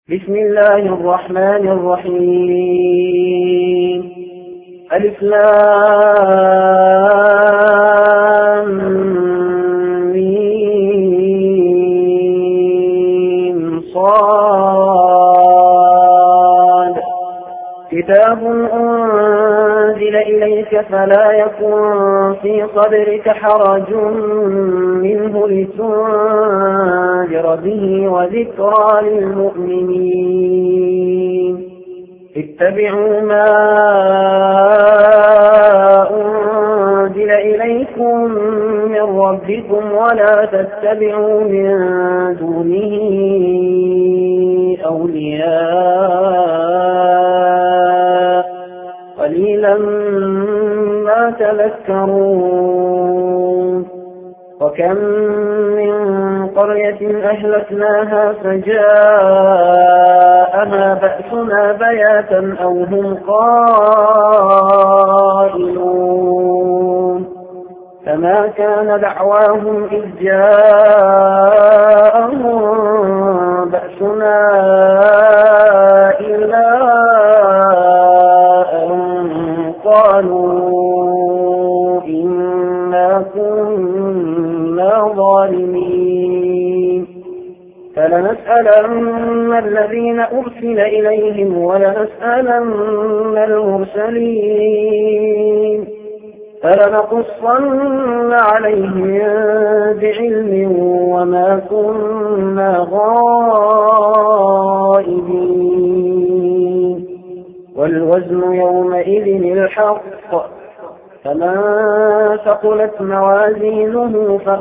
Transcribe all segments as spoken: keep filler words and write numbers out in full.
بسم الله الرحمن الرحيم. ألف لام ميم صاد. كتاب أنزل إليك فلا يكن في صدرك حرج منه لتنذر به وذكرى للمؤمنين. اتبعوا ما أنزل إليكم من ربكم ولا تتبعوا من دونه أولياء قليلا ما تذكرون. وكم من قرية أهلكناها فجاءها بأسنا بياتا أو هم قائلون. فما كان دعواهم إذ جاءهم بأسنا إلا أن قالوا إنا كنا ظالمين. فلنسألن الذين أرسل إليهم ولنسألن المرسلين فلنقصن عليهم بعلم وما كنا غائبين. والوزن يومئذ الحق. فمن ثقلت موازينه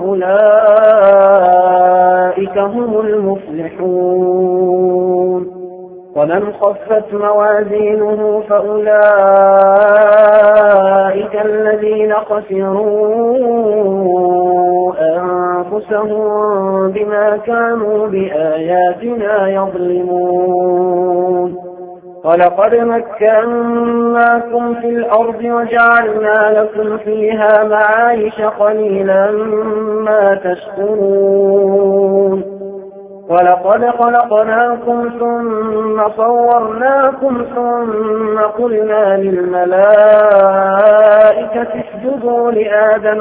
فأولئك هم المفلحون. ومن خفت موازينه فأولئك الذين خسروا أنفسهم بما كانوا بآياتنا يظلمون. ولقد مكناكم في الأرض وجعلنا لكم فيها معايش قليلا ما تشكرون. ولقد خلقناكم ثم صورناكم ثم قلنا للملائكة اسجدوا لآدم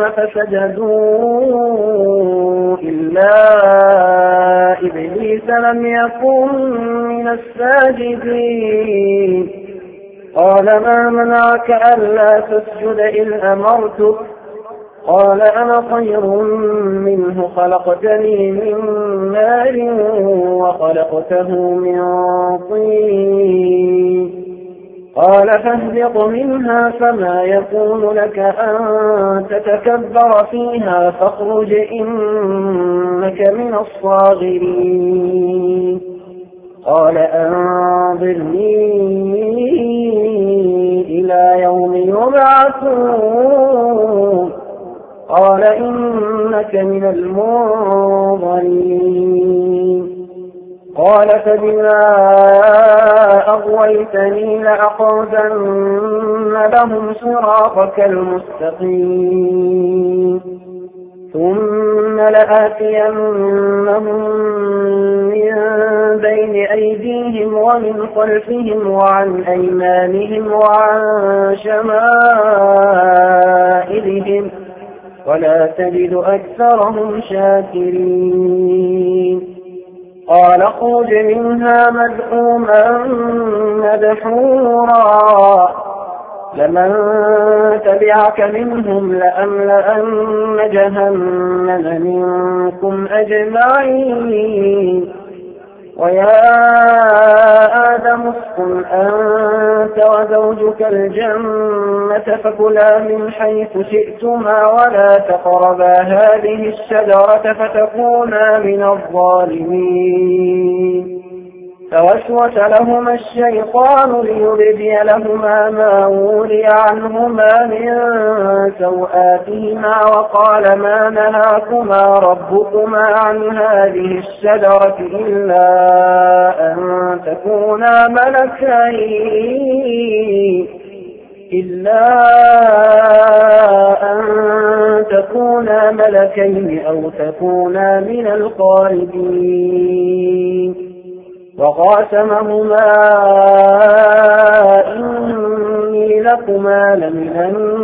فسجدوا إلا إبليس لم يكن من الساجدين. قال ما منعك ألا تسجد إذ أمرتك؟ قال أنا خير منه خلقتني من نار وخلقته من طين. قال فاهبط منها فما يكون لك أن تتكبر فيها فاخرج إنك من الصاغرين. قال أنظرني إلى يوم يبعثون. قال إنك من المنظرين. قال فبما أغويتني لأقعدن لهم صراطك المستقيم ثم لآتينهم من بين أيديهم ومن خلفهم وعن أيمانهم وعن شمائلهم ولا تجد أكثرهم شاكرين. قال اخرج منها مذءوما مدحورا لمن تبعك منهم لأملأن جهنم منكم أجمعين. ويا آدم اسكن أنت وزوجك الجنة فكلا من حيث شئتما ولا تقربا هذه الشجرة فتكونا من الظالمين. فوسوس لهما الشيطان ليبدي لهما ما ولي عنهما من سوآتهما وقال ما نهاكما ربكما عن هذه الشجرة إلا أن تكونا ملكين إلا أن تكونا ملكين أو تكونا من الخالدين. وقاسمهما إني لكما لمن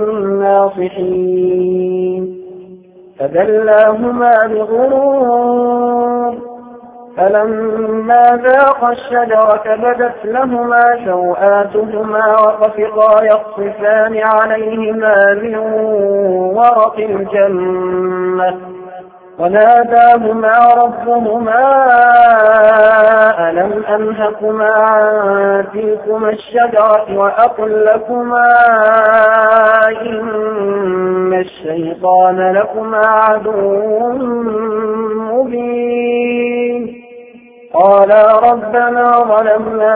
الناصحين فدلاهما بغرور فلما ذاقا الشجرة بدت لهما سوآتهما وطفقا يخصفان عليهما من ورق الجنة وناداهما ربهما ألم أنهكما عن تلكما الشجرة وأقل لكما إن الشيطان لكما عدو مبين قالا ربنا ظلمنا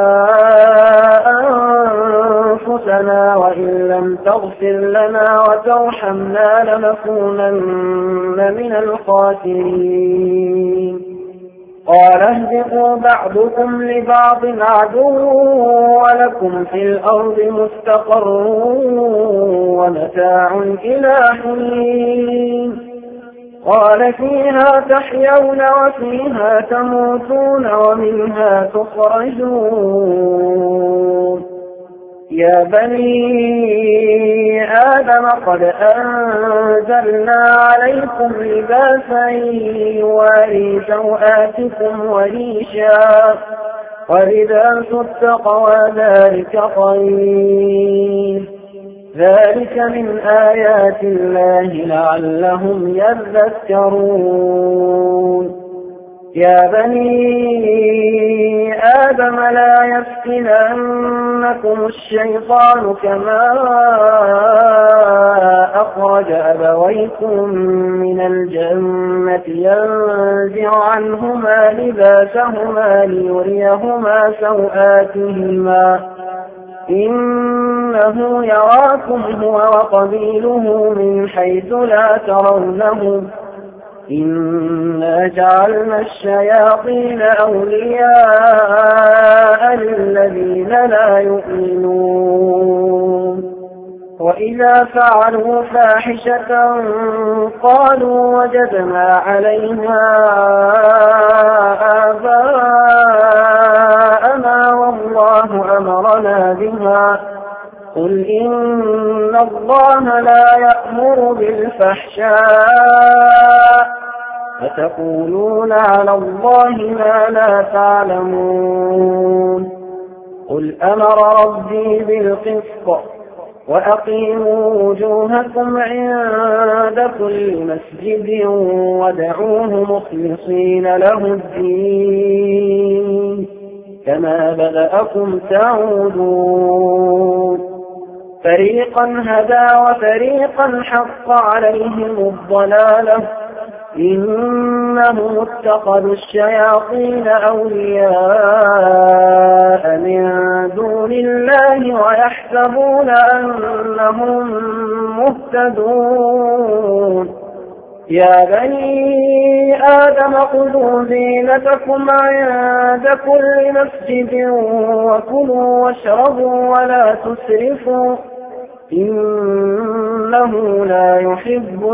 أنفسنا وإن لم تغفر لنا وترحمنا لنكونن من الخاسرين قال اهبطوا بعضكم لبعض عدو ولكم في الأرض مستقر ومتاع إلى حين قال فيها تحيون وفيها تموتون ومنها تخرجون يا بني آدم قد أنزلنا عليكم لباسا يواري سوآتكم وريشا ولباس التقوى ذلك خير ذلك من آيات الله لعلهم يذكرون يا بني آدم لا يفتننكم الشيطان كما أخرج أبويكم من الجنة ينزع عنهما لباسهما ليريهما سوآتهما إنه يراكم هو وقبيله من حيث لا ترونهم إنا جعلنا الشياطين أولياء للذين لا يؤمنون وإذا فعلوا فاحشة قالوا وجدنا عليها آباءنا والله أمرنا بها قل إن الله لا يأمر بالفحشاء فتقولون على الله ما لا تعلمون قل أمر ربي بالقسط وأقيموا وجوهكم عند كل مسجد ودعوه مخلصين له الدين كما بدأكم تعودون فريقا هدى وفريقا حق عليهم الضلالة إنهم اتخذوا الشياطين أولياء من دون الله ويحسبون أنهم مهتدون يا بني آدم خذوا زينتكم عند كل مسجد وكلوا واشربوا ولا تسرفوا إنه لا يحب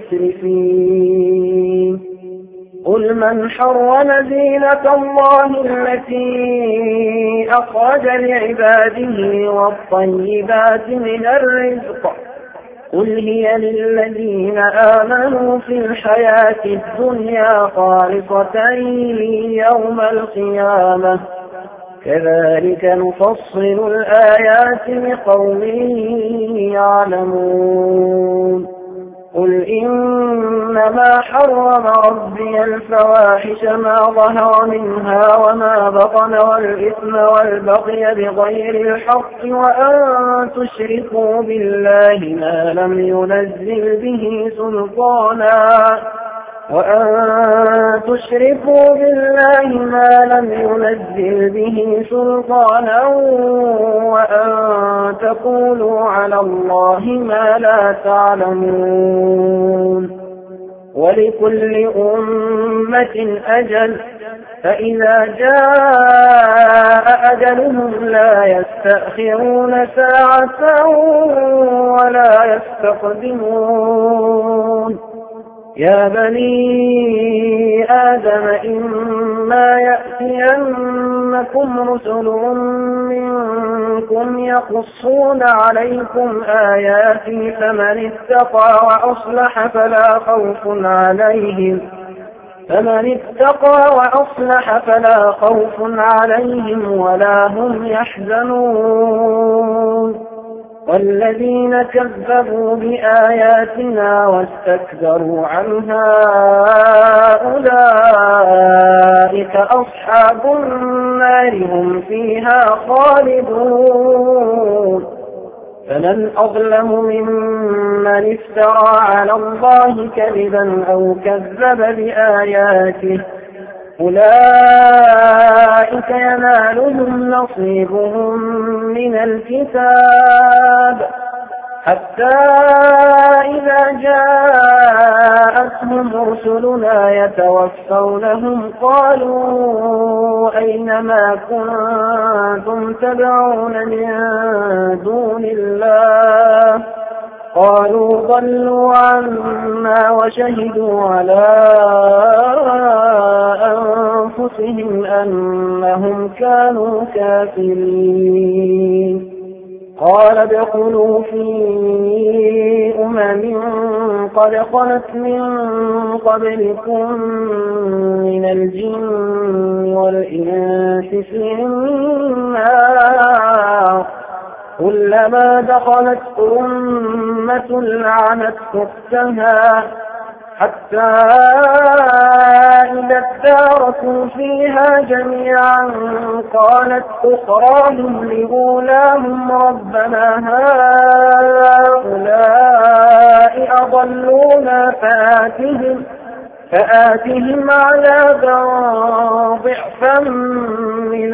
المسرفين قل من حرم زينة الله التي أخرج لعباده والطيبات من الرزق قل هي للذين آمنوا في الحياة الدنيا خالصة يوم القيامة كذلك نفصل الآيات لقوم يعلمون قل إنما حرم ربي الفواحش ما ظهر منها وما بطن والإثم والبغي بغير الحق وأن تشركوا بالله ما لم ينزل به سلطانا وأن تشركوا بالله ما لم ينزل به سلطانا وأن تقولوا على الله ما لا تعلمون ولكل أمة أجل فإذا جاء أجلهم لا يستأخرون ساعة ولا يستقدمون يا بني آدم إما يأتينكم رسل منكم يقصون عليكم آياتي فمن اتقى وأصلح فلا خوف عليهم فمن اتقى وأصلح فلا خوف عليهم ولا هم يحزنون والذين كذبوا بآياتنا واستكبروا عنها أولئك أصحاب النار هم فيها خالدون فمن أظلم ممن افترى على الله كذبا أو كذب بآياته أولئك ينالهم نصيبهم من الكتاب حتى إذا جاءتهم رسلنا يتوفونهم قالوا أين ما كنتم تدعون من دون الله قالوا ضلوا عنا وشهدوا على أنفسهم أنهم كانوا كافرين قال ادخلوا في أمم قد خلت من قبلكم من الجن والإنس في النار كلما دخلت أمة لعنت أختها حتى إذا اداركوا فيها جميعا قالت أخراهم لأولاهم ربنا هؤلاء أضلونا فآتهم فآتهم عذابا ضعفا من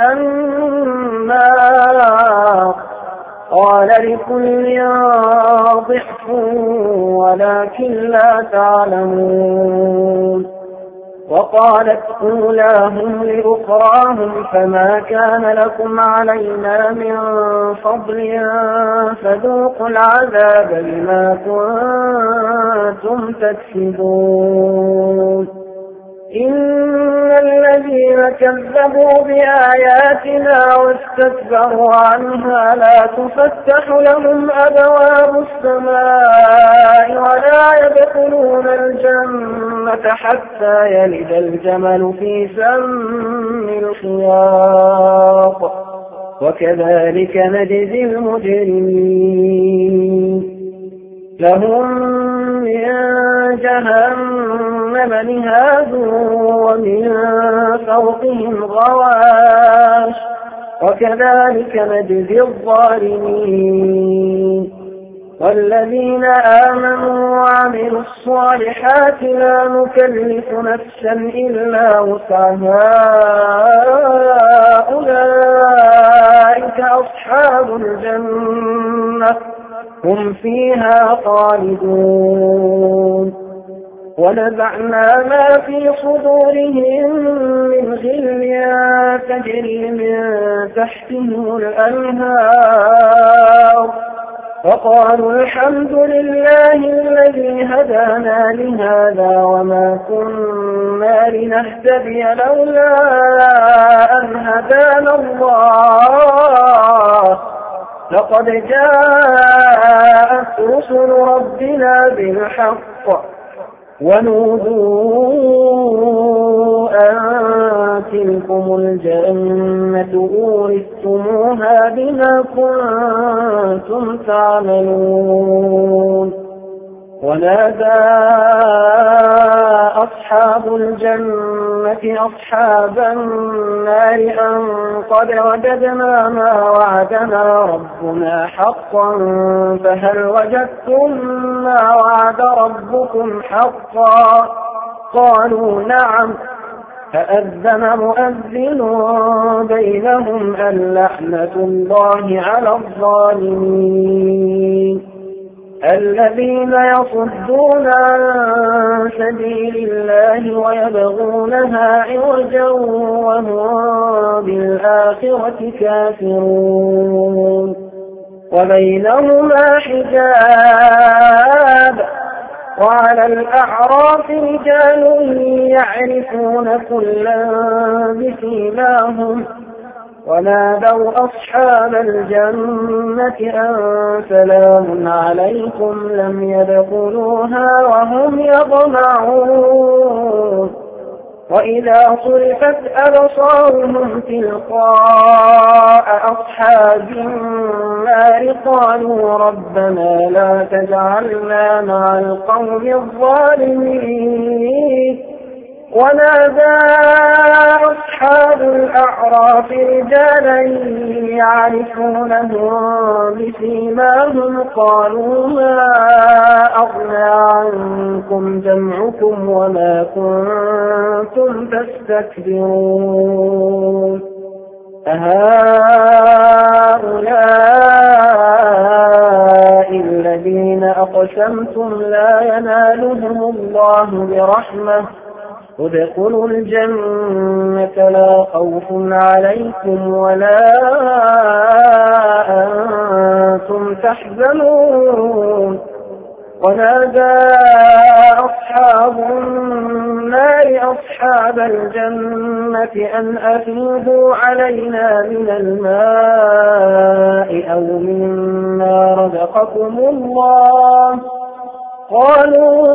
النار قال لكل ضعف ولكن لا تعلمون وقالت أولاهم لأخراهم فما كان لكم علينا من فضل فذوقوا العذاب بما كنتم تكسبون إن الذين كذبوا بآياتنا واستكبروا عنها لا تفتح لهم أبواب السماء ولا يدخلون الجنة حتى يلج الجمل في سم الخياط وكذلك نجزي المجرمين لهم من جهنم مهاد ومن فوقهم غواش وكذلك نجزي الظالمين والذين آمنوا وعملوا الصالحات لا نكلف نفسا إلا وسعها أولئك أصحاب الجنة هم فيها خالدون ونزعنا ما في صدورهم من غل تجري من تحتهم الأنهار وقالوا الحمد لله الذي هدانا لهذا وما كنا لنهتدي لولا أن هدانا الله لقد جاءت رسل ربنا بالحق ونودوا أن تلكم الجنة أورثتموها بما كنتم تعملون ونادى أصحاب الجنة أصحاب النار أن قد وجدنا ما وعدنا ربنا حقا فهل وجدتم ما وعد ربكم حقا قالوا نعم فأذن مؤذن بينهم اللعنة الله على الظالمين الذين يصدون عن سبيل الله ويبغونها عوجا وهم بالآخرة كافرون وبينهما حجاب وعلى الأعراف رجال يعرفون كلا بسيماهم ونادوا أصحاب الجنة أن سلام عليكم لم يدخلوها وهم يطمعون وإذا صرفت أبصارهم تلقاء أصحاب النار قالوا ربنا لا تجعلنا مع القوم الظالمين ونادى أصحاب الأعراف رجالا يعرفونهم بسيماهم قالوا ما أغنى عنكم جمعكم وما كنتم تستكبرون أهؤلاء الذين أقسمتم لا ينالهم الله برحمة ادخلوا الجنة لا خوف عليكم ولا أنتم تحزنون ونادى أصحاب النار أصحاب الجنة أن أفيضوا علينا من الماء أو مما رزقكم الله قالوا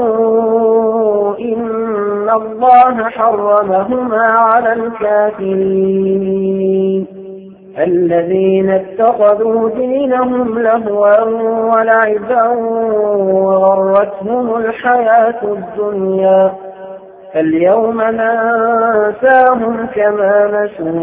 إن الله حرمهما على الكافرين الذين اتخذوا دينهم لهوا ولعبا وغرتهم الحياة الدنيا اليوم ننساهم كما نسوا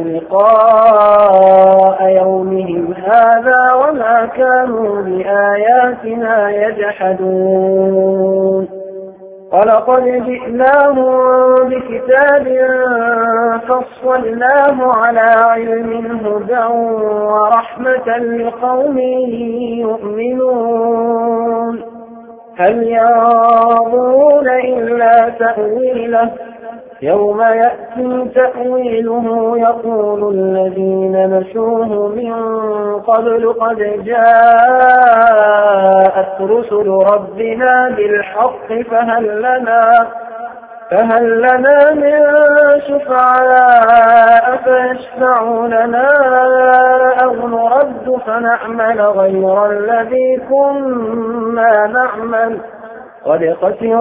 لقاء يومهم هذا وما كانوا بآياتنا يجحدون ولقد جئناهم بكتاب فصلناه على علم هدى ورحمة لقوم يؤمنون هل ينظرون إلا تأويله يوم يأتي تأويله يقول الذين نسوه من قبل قد جاءت رسل ربنا بالحق فهل لنا فهل لنا من شفعاء فيشفعوا لنا أو نرد فنعمل غير الذي كنا نعمل قد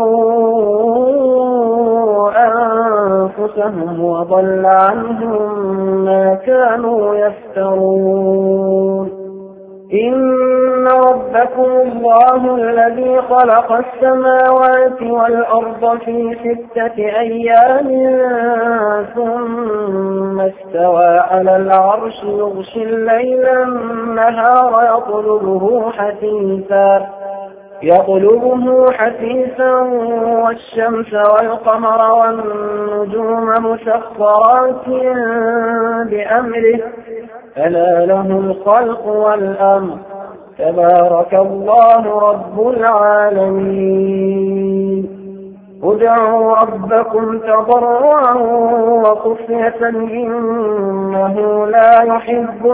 خسروا أنفسهم وضل عنهم ما كانوا يفترون إن ربكم الله الذي خلق السماوات والأرض في ستة أيام ثم استوى على العرش يغشي الليل النهار يطلبه حثيثا يطلبه حثيثا والشمس والقمر والنجوم مسخرات بأمره ألا له الخلق والأمر تبارك الله رب العالمين ادعوا ربكم تضرعا وخفية إنه لا يحب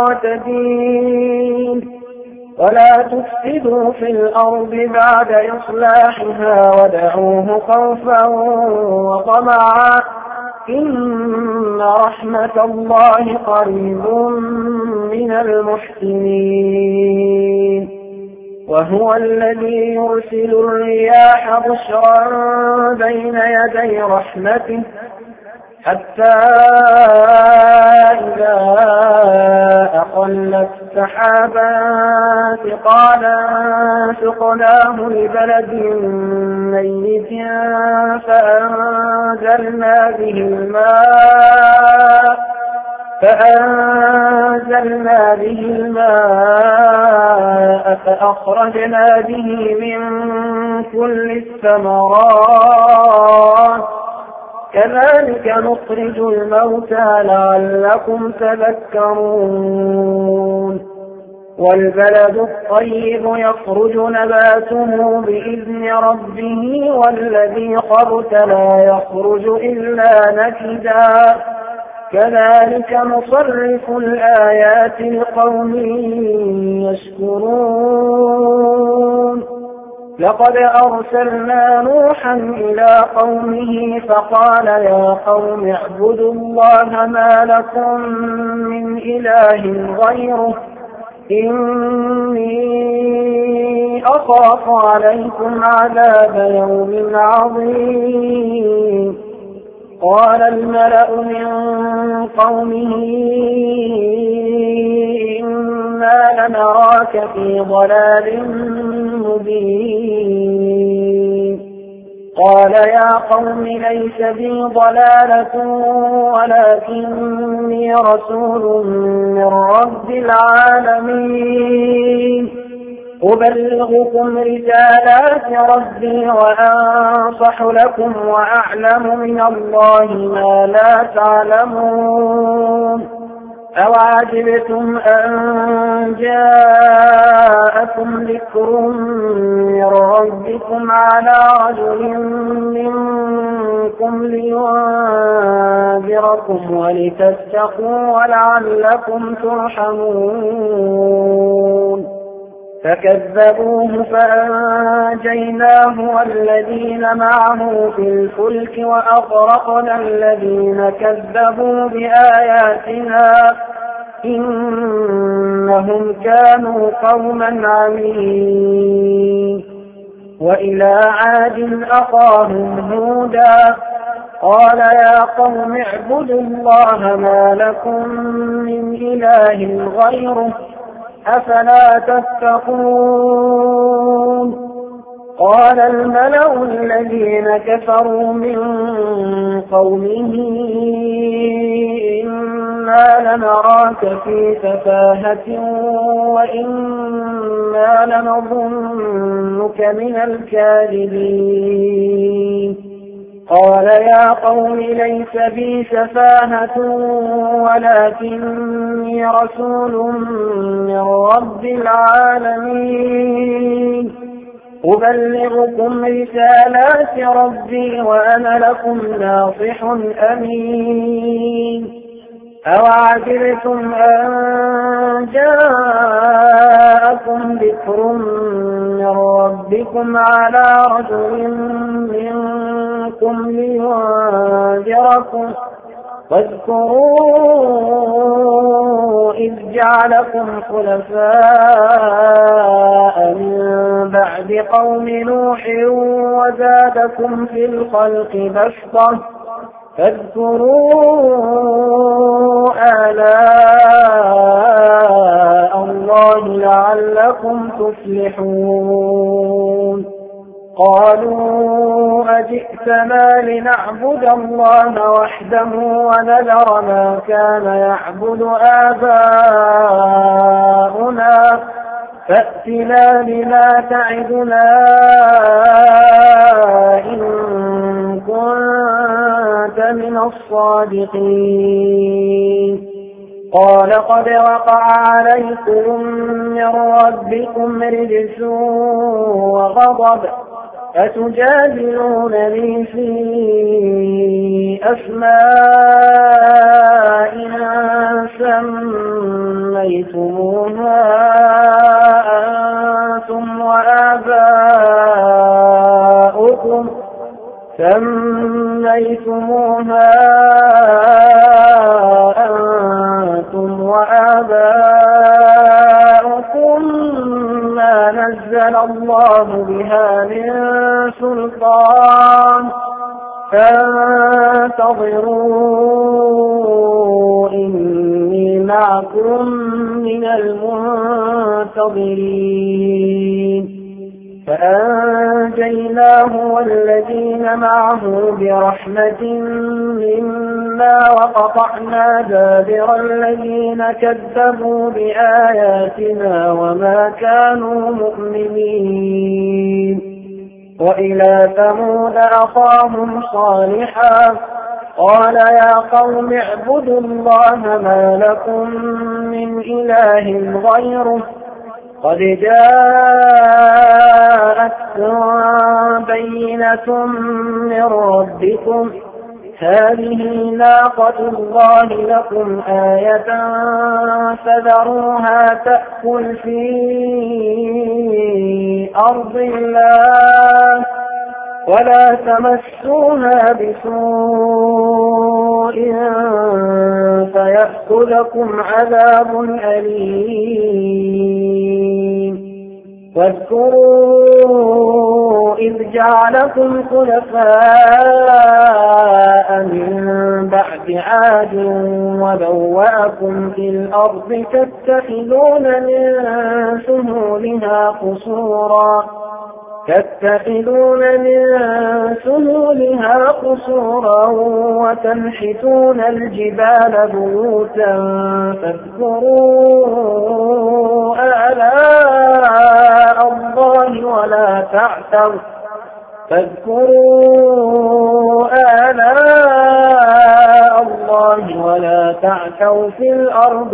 المعتدين ولا تفسدوا في الأرض بعد إصلاحها ودعوه خوفا وطمعا إن رحمة الله قريب من المحسنين وهو الذي يرسل الرياح بشرا بين يدي رحمته حتى إذا أقلت سحابا ثقالا سقناه لبلد ميت فأنزلنا به الماء فأنزلنا به الماء فأخرجنا به من كل الثمرات كذلك نخرج الموتى لعلكم تذكرون والبلد الطيب يخرج نباته بإذن ربه والذي خبث لا يخرج إلا نكدا كذلك نصرف الآيات لقوم يشكرون لقد أرسلنا نوحا إلى قومه فقال يا قوم اعبدوا الله ما لكم من إله غيره إني أخاف عليكم عذاب يوم عظيم. قال الملأ من قومه إنا لنراك في ضلال مبين. قال يا قوم ليس بي ضلالة ولكني رسول من رب العالمين أبلغكم رسالات ربي وأنصح لكم وأعلم من الله ما لا تعلمون. أوعجبتم أن جاءكم ذكر من ربكم على رجل منكم لينذركم ولتتقوا ولعلكم ترحمون. فكذبوه فأنجيناه والذين معه في الفلك وأغرقنا الذين كذبوا بآياتنا إنهم كانوا قوما عمين. وإلى عاد أخاهم هودا قال يا قوم اعبدوا الله ما لكم من إله غيره أفلا تتقون. قال الملأ الذين كفروا من قومه إنا لنراك في سفاهة وإنا لنظنك من الكاذبين. قال يا قوم ليس بي سفاهة ولكني رسول من رب العالمين أبلغكم رسالات ربي وأنا لكم ناصح أمين. أوعجبتم أن جاءكم ذكر من ربكم على رجل منكم لينذركم واذكروا إذ جعلكم خلفاء من بعد قوم نوح وزادكم في الخلق بسطة فاذكروا آلاء الله لعلكم تفلحون. قالوا أجئتنا لنعبد الله وحده ونذر ما كان يعبد آباؤنا فأتنا بما تعدنا إن كنت من الصادقين. قال قد وقع عليكم من ربكم رجس وغضب أتجادلونني في أسماء سميتموها أنتم وآباؤكم سميتموها أنتم وآباؤكم ما نزل الله بها من سلطان فانتظروا إني معكم من المنتظرين. فأنجيناه والذين معه برحمة منا وقطعنا دابر الذين كذبوا بآياتنا وما كانوا مؤمنين. وإلى ثمود أخاهم صالحا قال يا قوم اعبدوا الله ما لكم من إله غيره قد جاءتكم بينة من ربكم هذه ناقة الله لكم آية فذروها تأكل في أرض الله ولا تمسوها بسوء فيأخذكم عذاب أليم واذكروا إذ جعلكم خلفاء من بعد عاد وبوأكم في الأرض تتخذون من سهولها قصورا تتخذون من سهولها قصورا وتنحتون الجبال بيوتا فاذكروا آلاء الله ولا تعثوا فاذكروا آلاء الله ولا تعثوا في الأرض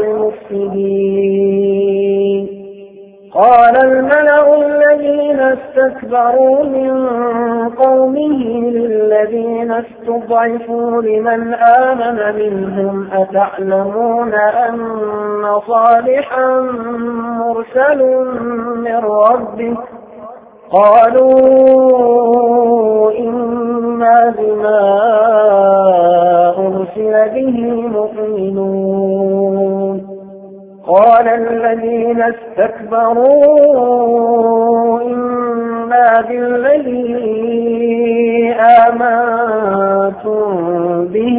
مفسدين قال الملأ الذين استكبروا من قومه للذين استضعفوا لمن آمن منهم أتعلمون أن صالحا مرسل من ربه قالوا إنا بما أرسل به مؤمنون قال الذين استكبروا إنا بالذي آمنتم به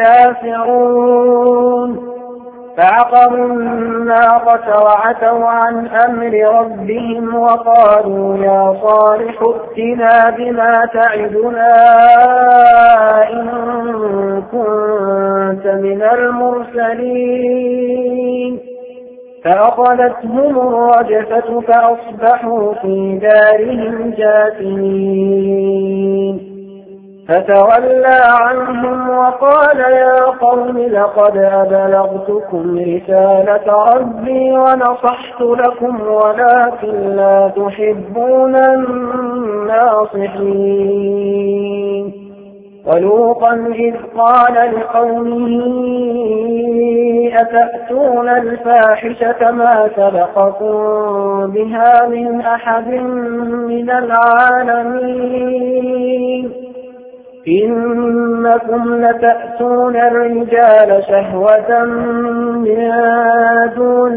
كافرون فعقروا الناقة وعتوا عن أمر ربهم وقالوا يا صالح ائتنا بما تعدنا إن كنت من المرسلين فأخذتهم الرجفة فأصبحوا في دارهم جاثمين فتولى عنهم وقال يا قوم لقد أبلغتكم رسالة ربي ونصحت لكم ولكن لا تحبون الناصحين ولوطا إذ قال لقومه أتأتون الفاحشة ما سبقكم بها من أحد من العالمين إنكم لتأتون الرجال شهوة من دون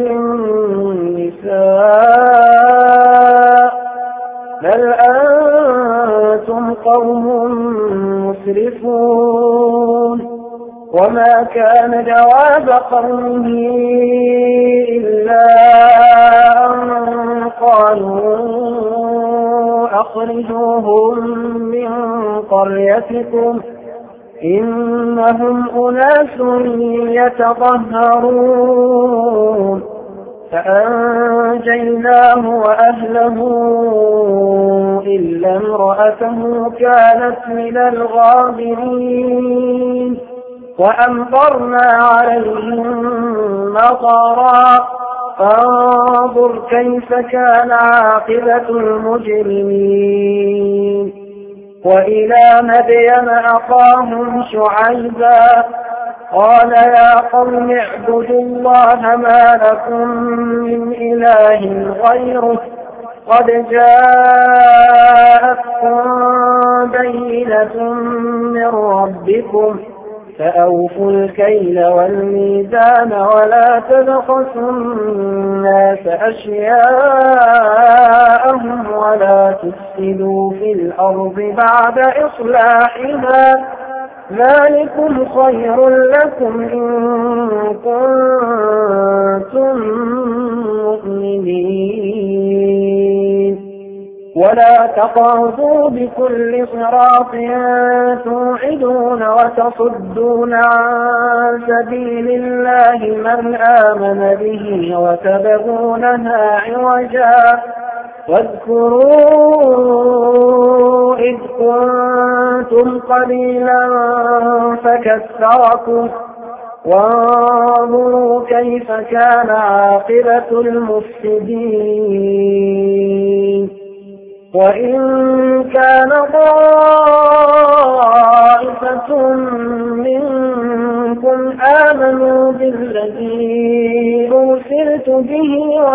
النساء بل أنتم قوم مسرفون وما كان جواب قومه إلا أن قالوا أخرجوهم من قريتكم إنهم أناس يتطهرون فأنجيناه وأهله إلا امرأته كانت من الغابرين وأمطرنا عليهم مطرا فانظر كيف كان عاقبة المجرمين وإلى مدين أخاهم شعيبا قال يا قوم اعبدوا الله ما لكم من إله غيره قد جاءتكم بينة من ربكم فأوفوا الكيل والميزان ولا تبخسوا الناس أشياءهم ولا تفسدوا في الأرض بعد إصلاحها ذلكم خير لكم إن كنتم مؤمنين ولا تقعدوا بكل صراط توعدون وتصدون عن سبيل الله من آمن به وتبغونها عوجا واذكروا إذ كنتم قليلا فكثركم وانظروا كيف كان عاقبة المفسدين وإن كان طائفة طائفة منكم آمنوا بالذي أرسلت به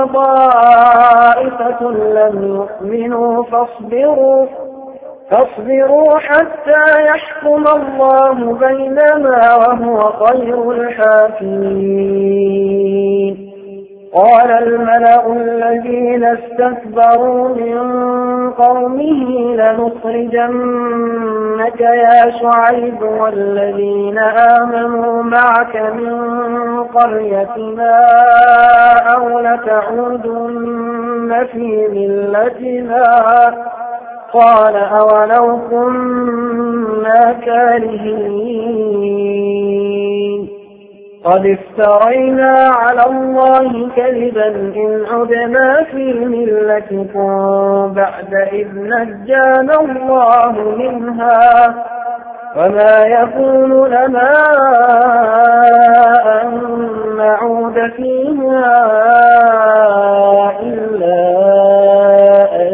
وطائفة لم يؤمنوا فاصبروا فاصبروا حتى يحكم الله بيننا وهو خير الحاكمين. قال الملأ الذين استكبروا من قومه لنخرجنك يا شعيب والذين آمنوا معك من قريتنا أو لتعودن في ملتنا قال أولو كنا كارهين قد افترينا على الله كذبا إن عدنا في ملتكم بعد إذ نجانا الله منها وما يكون لنا أن نعود فيها إلا أن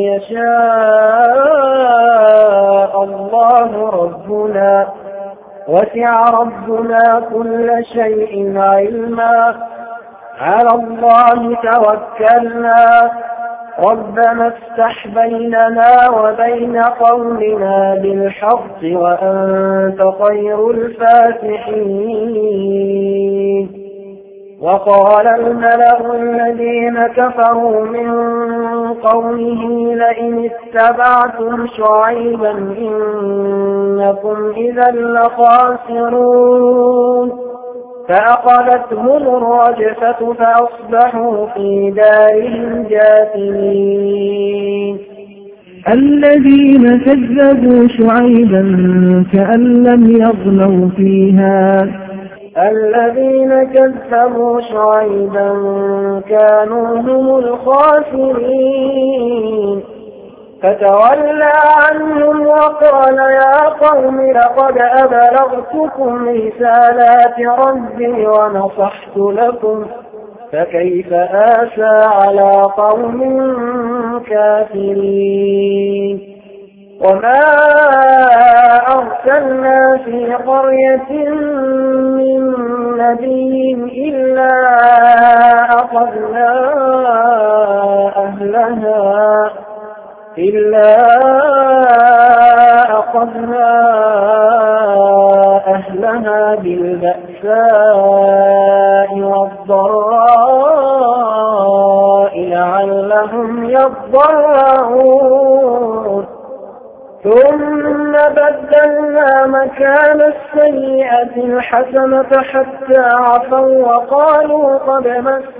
يشاء الله ربنا وسع ربنا كل شيء علما على الله توكلنا ربنا افتح بيننا وبين قومنا بالحق وأنت خير الفاتحين. وقال الملأ الذين كفروا من قومه لئن اتبعتم شعيبا إنكم إذا لخاسرون فأخذتهم الرجفة فأصبحوا في دارهم جاثمين. الذين كذبوا شعيبا كأن لم يغنوا فيها الذين كذبوا شعيبا كانوا هم الخاسرين فتولى عنهم وقال يا قوم لقد أبلغتكم رسالات ربي ونصحت لكم فكيف آسى على قوم كافرين. وما أرسلنا في قرية من نبي إلا أخذنا أهلها إلا أخذنا أهلها بالبأساء والضراء لعلهم يضرعون ثم بدلنا مكان السيئة الحسنة حتى عفوا وقالوا قد مس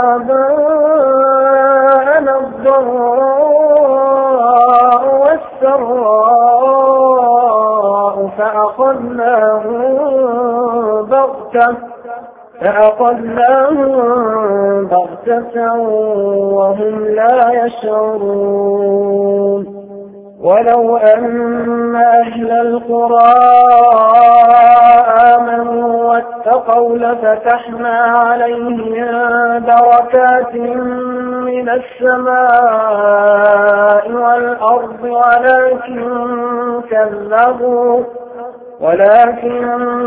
آباءنا الضراء والسراء فأخذناهم بغتة فأخذناهم بغتة وهم لا يشعرون. ولو أن أهل القرى آمنوا واتقوا لفتحنا عليهم بركات من السماء والأرض ولكن كذبوا ولكن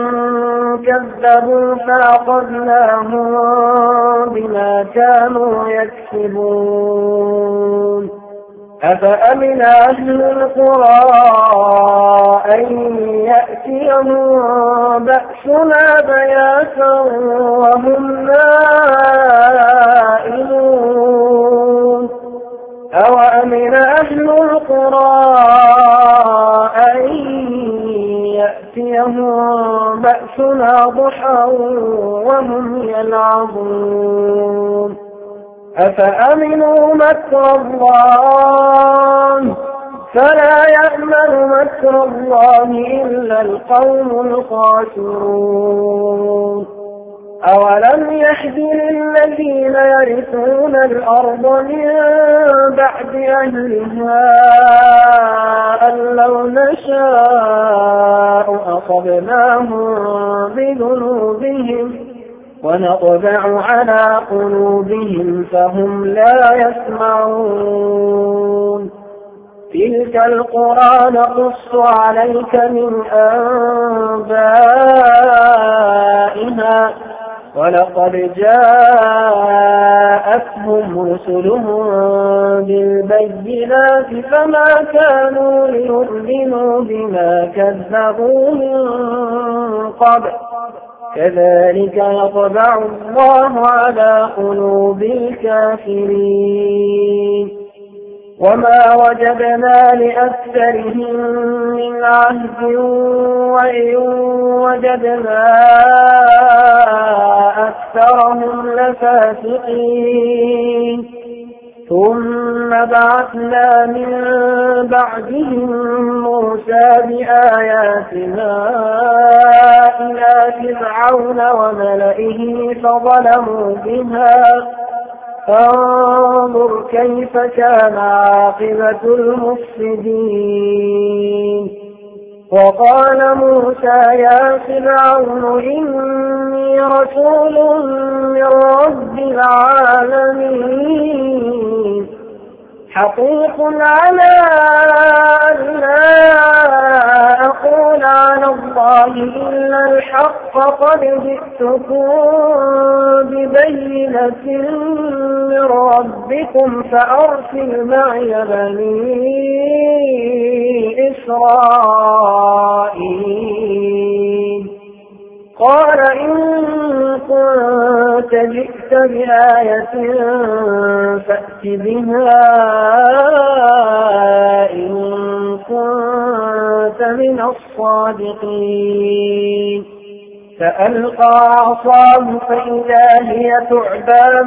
كذبوا فأخذناهم بما كانوا يكسبون. أفأمن أهل القرى أن يأتيهم بأسنا بياتا وهم نائمون أوأمن أهل القرى أن يأتيهم بأسنا ضحى وهم يلعبون أفأمنوا مكر الله فلا يأمن مكر الله إلا القوم الخاسرون. أولم يهد للذين يرثون الأرض من بعد أهلها أن لو نشاء أصبناهم بذنوبهم ونطبع على قلوبهم فهم لا يسمعون تلك القرى نقص عليك من أنبائها ولقد جاءتهم رسلهم بالبينات فما كانوا ليؤمنوا بما كذبوا من قبل كذلك يطبع الله على قلوب الكافرين وما وجدنا لأكثرهم من عهد وإن وجدنا أكثرهم لفاسقين ثم بعثنا من بعدهم موسى بآياتنا إلى فرعون وملئه فظلموا بها فانظر كيف كان عاقبة المفسدين وقال موسى يا فرعون إني رسول من رب العالمين حقيق على أن لا أقول على الله إلا الحق قد جئتكم ببينة من ربكم فأرسل معي بني إسرائيل قال إن كنت جئت بآية فأت بها إن كنت من الصادقين فألقى عصاه فإذا هي ثعبان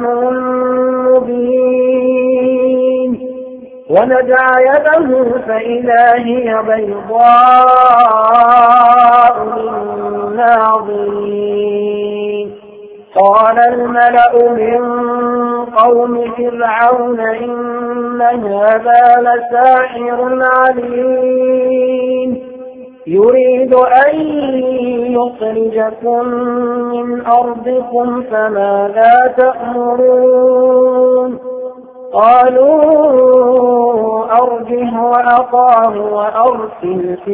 مبين ونزع يده فإذا هي بيضاء للناظرين قال الملأ من قوم فرعون إن هذا لساحر عليم يريد أن يخرجكم من أرضكم فماذا تأمرون قالوا أرجه وأخاه وأرسل في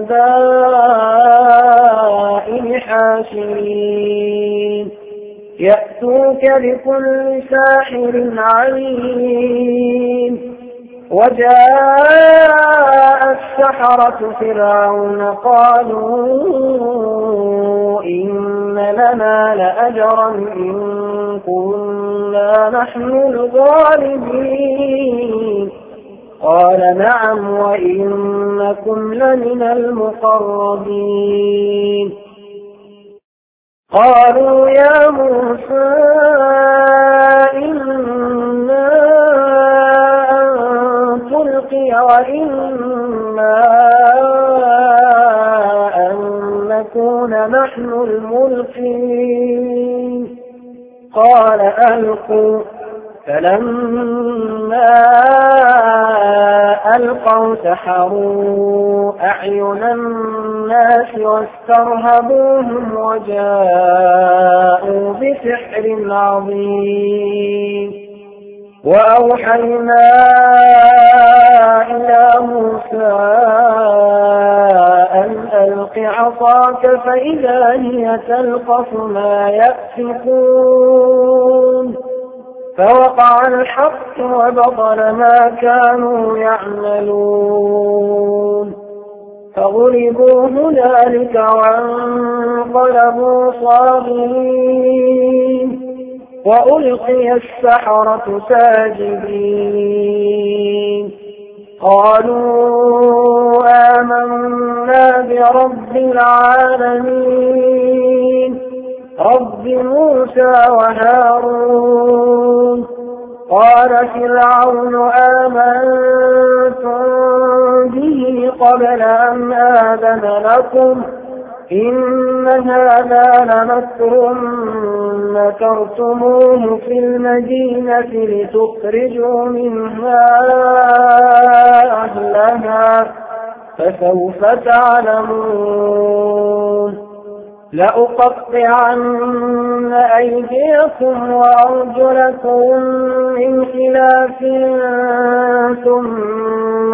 المدائن حاشرين يأتوك بكل ساحر عليم وجاء السحرة فرعون قالوا إن لنا لأجرا إن كنا نحن الغالبين قال نعم وإنكم لمن المقربين قالوا يا موسى إنا أن تلقي وإنا أن نكون نحن الملقين قال ألقوا فلما ألقوا سحروا أعين الناس واسترهبوهم وجاءوا بسحر عظيم وأوحينا إلى موسى أن ألق عصاك فإذا هي تلقف ما يأفكون فوقع الحق وبطل ما كانوا يعملون فغلبوا هنالك وانقلبوا صاغرين وألقي السحرة ساجدين قالوا آمنا برب العالمين رب موسى وهارون قال فرعون آمنتم به قبل أن آذن لكم إن هذا لمكر مكرتموه في المدينة لتخرجوا منها أهلها فسوف تعلمون لأقطعن أيديكم وأرجلكم من خلاف ثم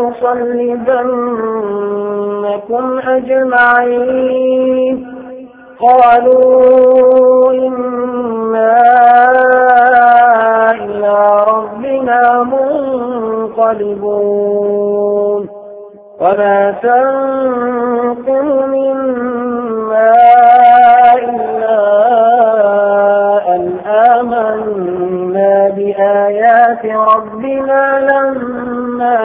لأصلبنكم أجمعين قالوا إنا إلى ربنا منقلبون وما تنقم منا إلا أن آمنا بآيات ربنا لما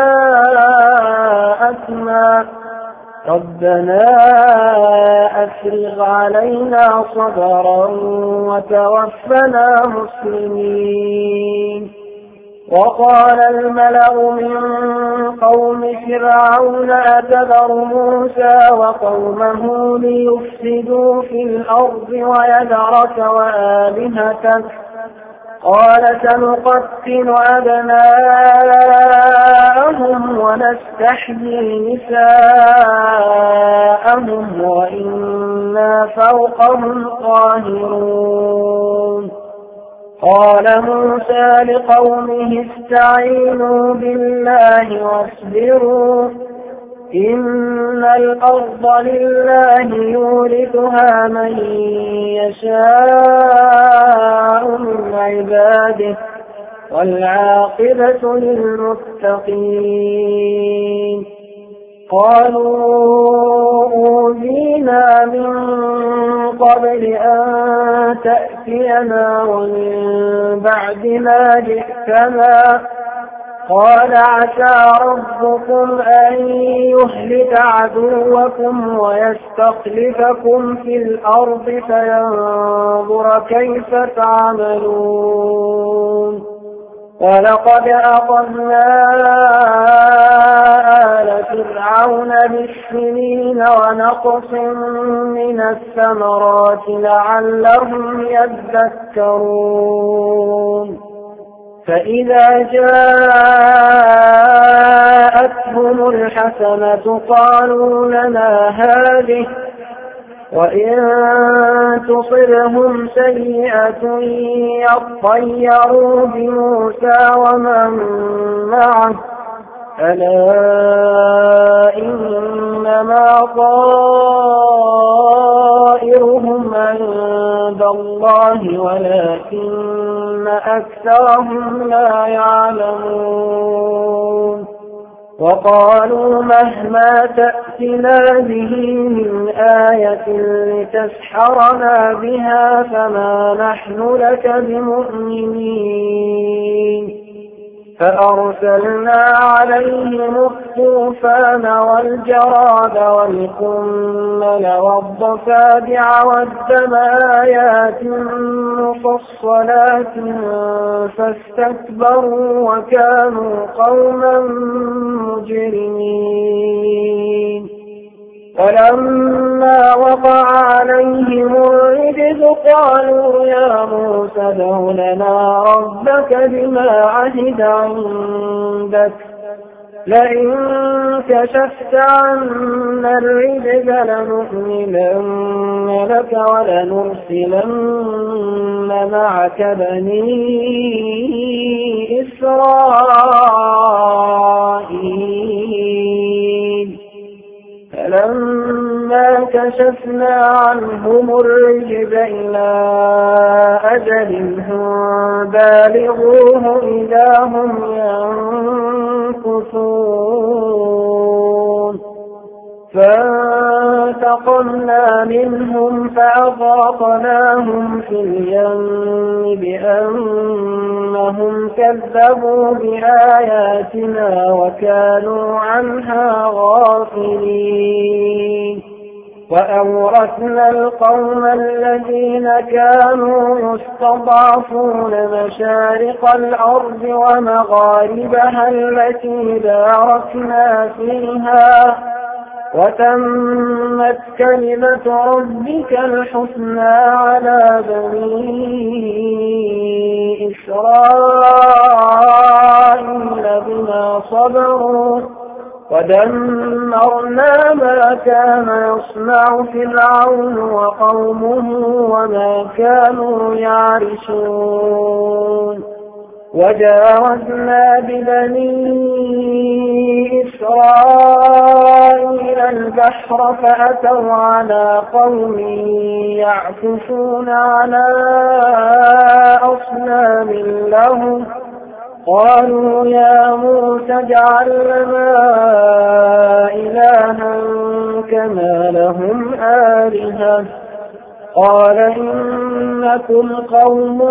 جاءتنا ربنا أفرغ علينا صبرا وتوفنا مسلمين وقال الملأ من قوم فرعون أتذر موسى وقومه ليفسدوا في الأرض ويذرك وآلهتك قال سنقتل أبناءهم ونستحيي نساءهم وإنا فوقهم قاهرون قال موسى لقومه استعينوا بالله واصبروا إن الأرض لله يورثها من يشاء من عباده والعاقبة للمتقين قالوا أوذينا من قبل أن تأتينا ومن بعد ما جئتنا قال عسى ربكم أن يهلك عدوكم ويستخلفكم في الأرض فينظر كيف تعملون ولقد أخذنا آل فرعون بالسنين ونقص من الثمرات لعلهم يذكرون فإذا جاءتهم الحسنة قالوا لنا هذه وإن تصبهم سيئة يطيروا بموسى ومن معه ألا إنما طائرهم عند الله ولكن أكثرهم لا يعلمون وقالوا مهما تأتنا به من آية لتسحرنا بها فما نحن لك بمؤمنين فأرسلنا عليهم الطوفان والجراد والقمل والضفادع والدم آيات مفصلات فاستكبروا وكانوا قوما مجرمين ولما وقع عليهم الرجز قالوا يا موسى ادع لنا ربك بما عهد عندك لئن كشفت عنا الرجز لنؤمنن لك ولنرسلن معك بني إسرائيل فلما كشفنا عنهم الرجز إلى أجل هم بالغوه إذا هم ينكثون فانتقمنا منهم فأغرقناهم في اليم بأنهم كذبوا بآياتنا وكانوا عنها غافلين وأورثنا القوم الذين كانوا يستضعفون مشارق الأرض ومغاربها التي باركنا فيها وتمت كلمة ربك الحسنى على بني إسرائيل بما صبروا ودمرنا ما كان يصنع فرعون وقومه وما كانوا يعرشون وجاوزنا ببني إسرائيل البحر فأتوا على قوم يعكفون على أصنام لهم قالوا يا موسى اجعل لنا إلها كما لهم آلهة قال إنكم قوم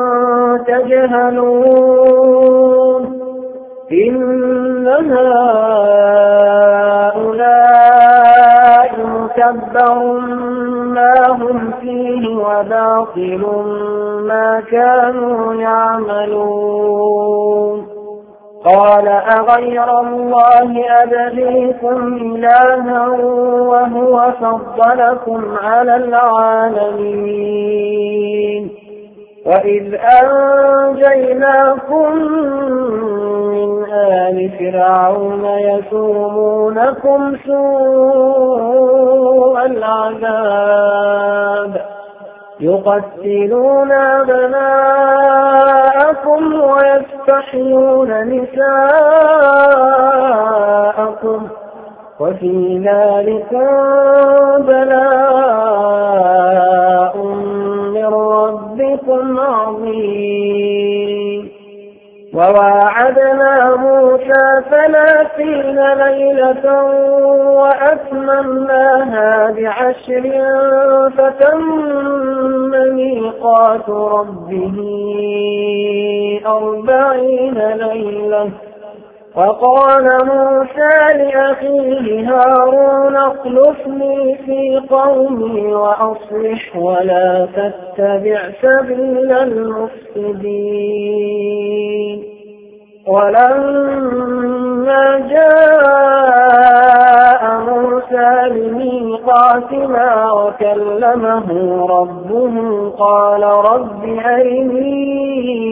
تجهلون إن هؤلاء متبر ما هم فيه وباطل ما كانوا يعملون قال أغير الله أبغيكم إلها وهو فضلكم على العالمين وإذ أنجيناكم من آل فرعون يسومونكم سوء العذاب يقتلون أبناءكم ويستحيون نساءكم وفي ذلك بلاء من ربكم عظيم وواعدنا موسى ثلاثين ليلة وأتممناها بعشر فتم ميقات ربه أربعين ليلة وقال موسى لأخيه هارون اخلفني في قومي وأصلح ولا تتبع سبيل المفسدين ولما جاء موسى لميقاتنا وكلمه ربه قال رب أرني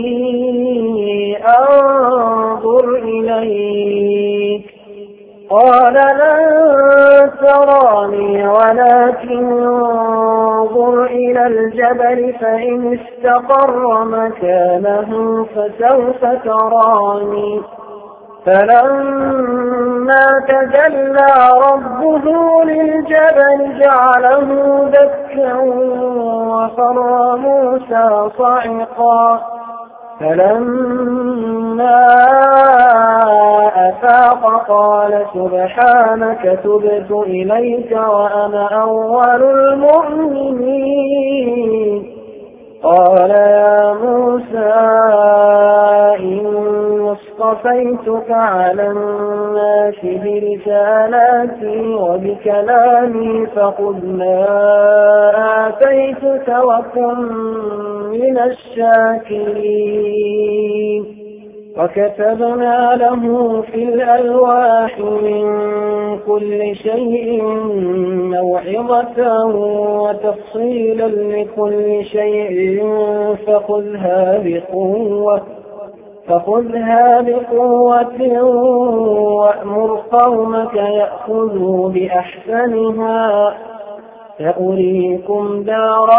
أنظر إليك قال لن تراني ولكن انظر إلى الجبل فإن استقر مكانه فسوف تراني فلما تجلى ربه للجبل جعله دكا وخر موسى صعقا فلما أفاق قال سبحانك تبت إليك وأنا أول المؤمنين قال يا موسى إني اصطفيتك على الناس برسالاتي وبكلامي فخذ ما آتيتك وكن من الشاكرين وكتبنا له في الألواح من كل شيء موعظة وتفصيلا لكل شيء فخذها بقوة فخذها بقوة وأمر قومك يأخذوا بأحسنها سأريكم دار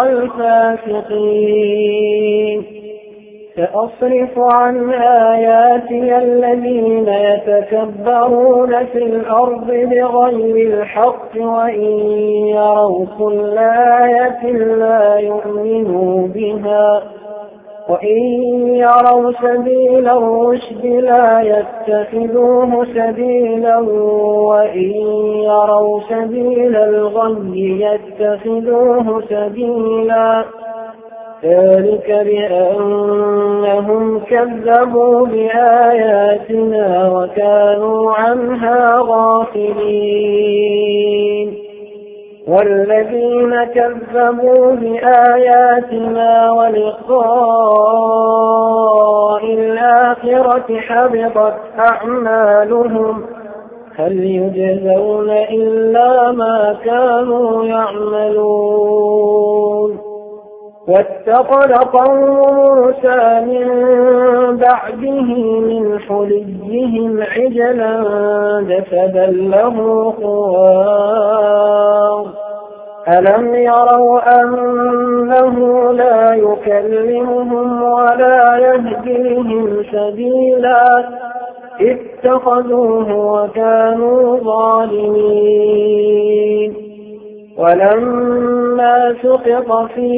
الفاسقين سأصرف عن آياتي الذين يتكبرون في الأرض بغير الحق وإن يروا كل آية لا يؤمنوا بها وإن يروا سبيل الرشد لا يتخذوه سبيلا وإن يروا سبيل الغي يتخذوه سبيلا ذلك بأنهم كذبوا بآياتنا وكانوا عنها غافلين والذين كذبوا بآياتنا ولقاء الآخرة حبطت أعمالهم هل يجزون إلا ما كانوا يعملون واتخذ قوم موسى من بعده من حليهم عجلا جسدا له خوار ألم يروا أنه لا يكلمهم ولا يهديهم سبيلا اتخذوه وكانوا ظالمين ولما سقط في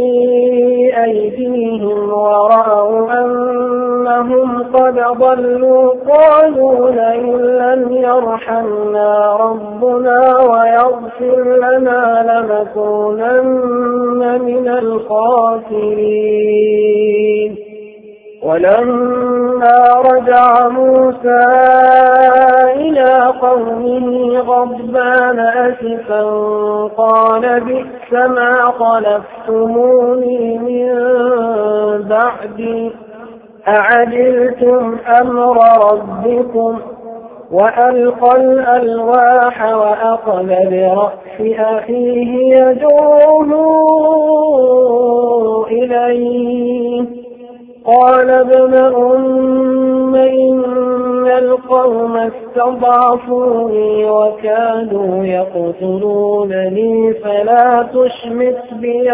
أيديهم ورأوا أنهم قد ضلوا قالوا لئن لم يرحمنا ربنا ويغفر لنا لنكونن من الخاسرين ولما رجع موسى إلى قومه غضبان أسفا قال بئس ما خلفتموني من بعدي أعجلتم أمر ربكم وألقى الألواح وأخذ برأس أخيه يجره إليه قال ابن أم إن القوم استضعفوني وكادوا يقتلونني فلا تشمت بي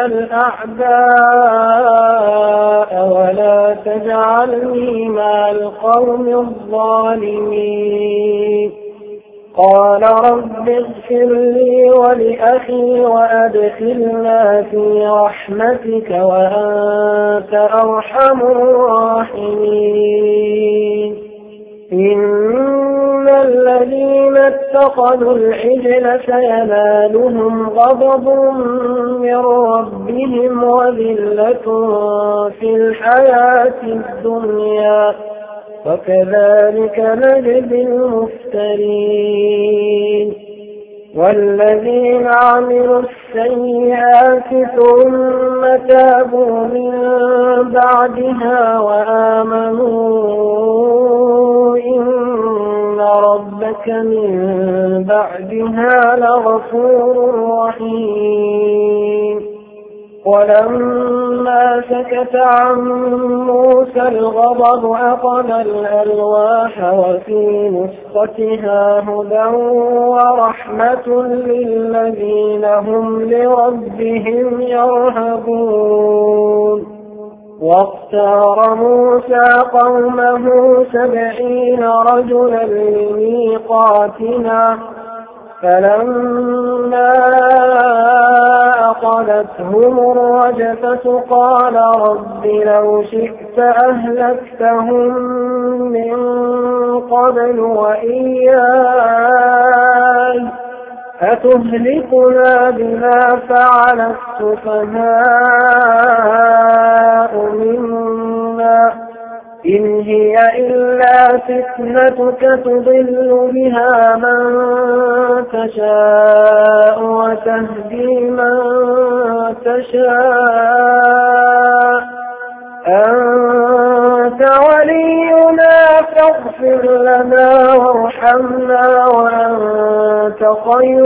الأعداء ولا تجعلني مع القوم الظالمين قال رب اغفر لي ولأخي وأدخلنا في رحمتك وأنت أرحم الراحمين إن الذين اتخذوا العجل سينالهم غضب من ربهم وذلة في الحياة الدنيا وكذلك نجزي المفترين والذين عملوا السيئات ثم تابوا من بعدها وآمنوا إن ربك من بعدها لغفور رحيم ولما سكت عن موسى الغضب أخذ الألواح وفي نسختها هدى ورحمة للذين هم لربهم يرهبون واختار موسى قومه سبعين رجلا لميقاتنا فلما أخذتهم الرجفة قال رب لو شئت أهلكتهم من قبل وإياي أتهلكنا بما فعل السفهاء منا إن هي إلا فتنتك تضل بها من تشاء وتهدي من تشاء أنت ولينا فاغفر لنا وارحمنا وأنت خير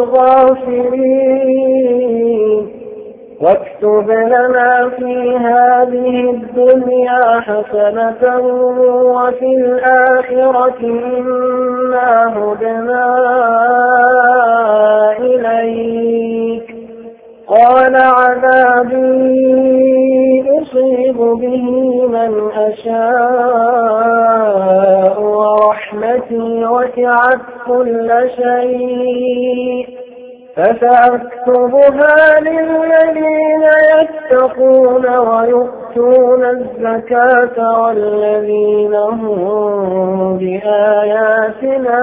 الغافرين واكتب لنا في هذه الدنيا حسنة وفي الآخرة إنا هدنا إليك قال عذابي أصيب به من أشاء ورحمتي وسعت كل شيء فسأكتبها للذين يتقون ويؤتون الزكاة والذين هم بآياتنا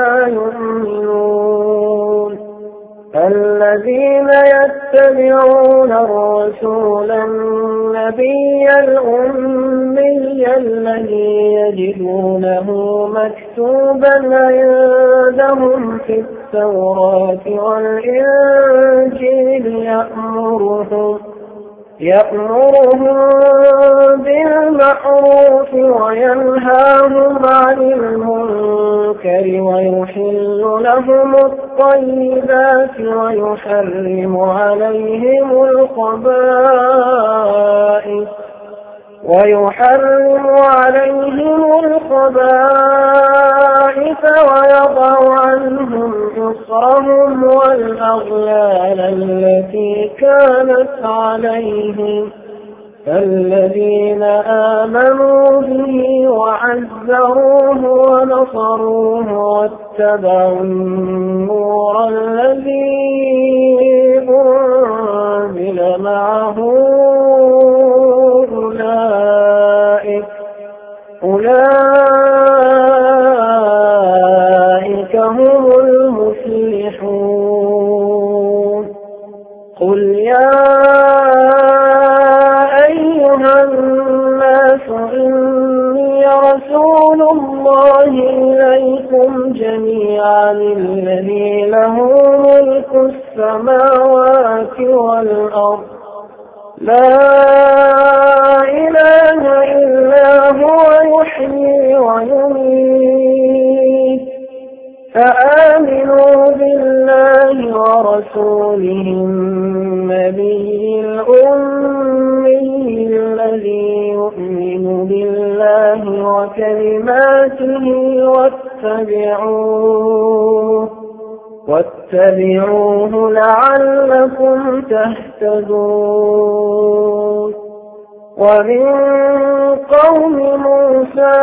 يؤمنون الذين يتبعون الرسول النبي الأمي الذي يجدونه مكتوبا عندهم في التوراة والإنجيل يأمرهم يأمرهم بالمعروف وينهاهم عن المنكر ويحل لهم الطيبات الطيبات ويحرم عليهم الخبائث ويحرم عليهم الخبائث ويضع عنهم إصرهم والأغلال التي كانت عليهم فالذين آمنوا به وعزروه ونصروه واتبعوا النور الذي أنزل معه أولئك, أولئك هم المفلحون. قل يا أيها الناس إني رسول الله إليكم جميعا الذي له ملك السماوات والأرض لا إله إلا هو يحيي ويميت فآمنوا بالله ورسوله النبي الأمي الذي يؤمن بالله وكلماته واتبعوه واتبعوه لعلكم تهتدون. ومن قوم موسى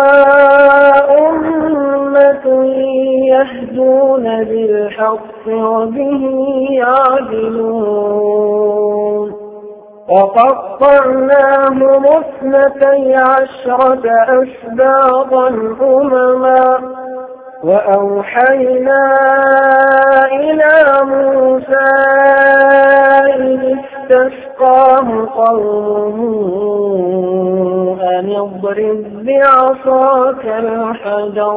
أمة يهدون بالحق وبه يعدلون وقطعناهم اثنتي عشرة أسباطا أمما وأوحينا إلى موسى إذ استسقاه قومه أن اضرب بعصاك الحجر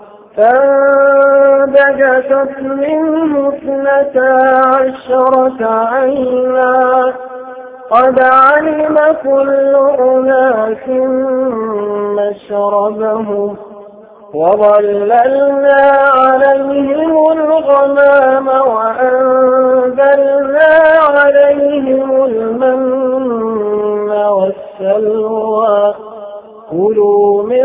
فانبجست منه اثنتا عشرة عينا قد علم كل أناس مشربهم وظللنا عليهم الغمام وأنزلنا عليهم المن والسلوى كلوا من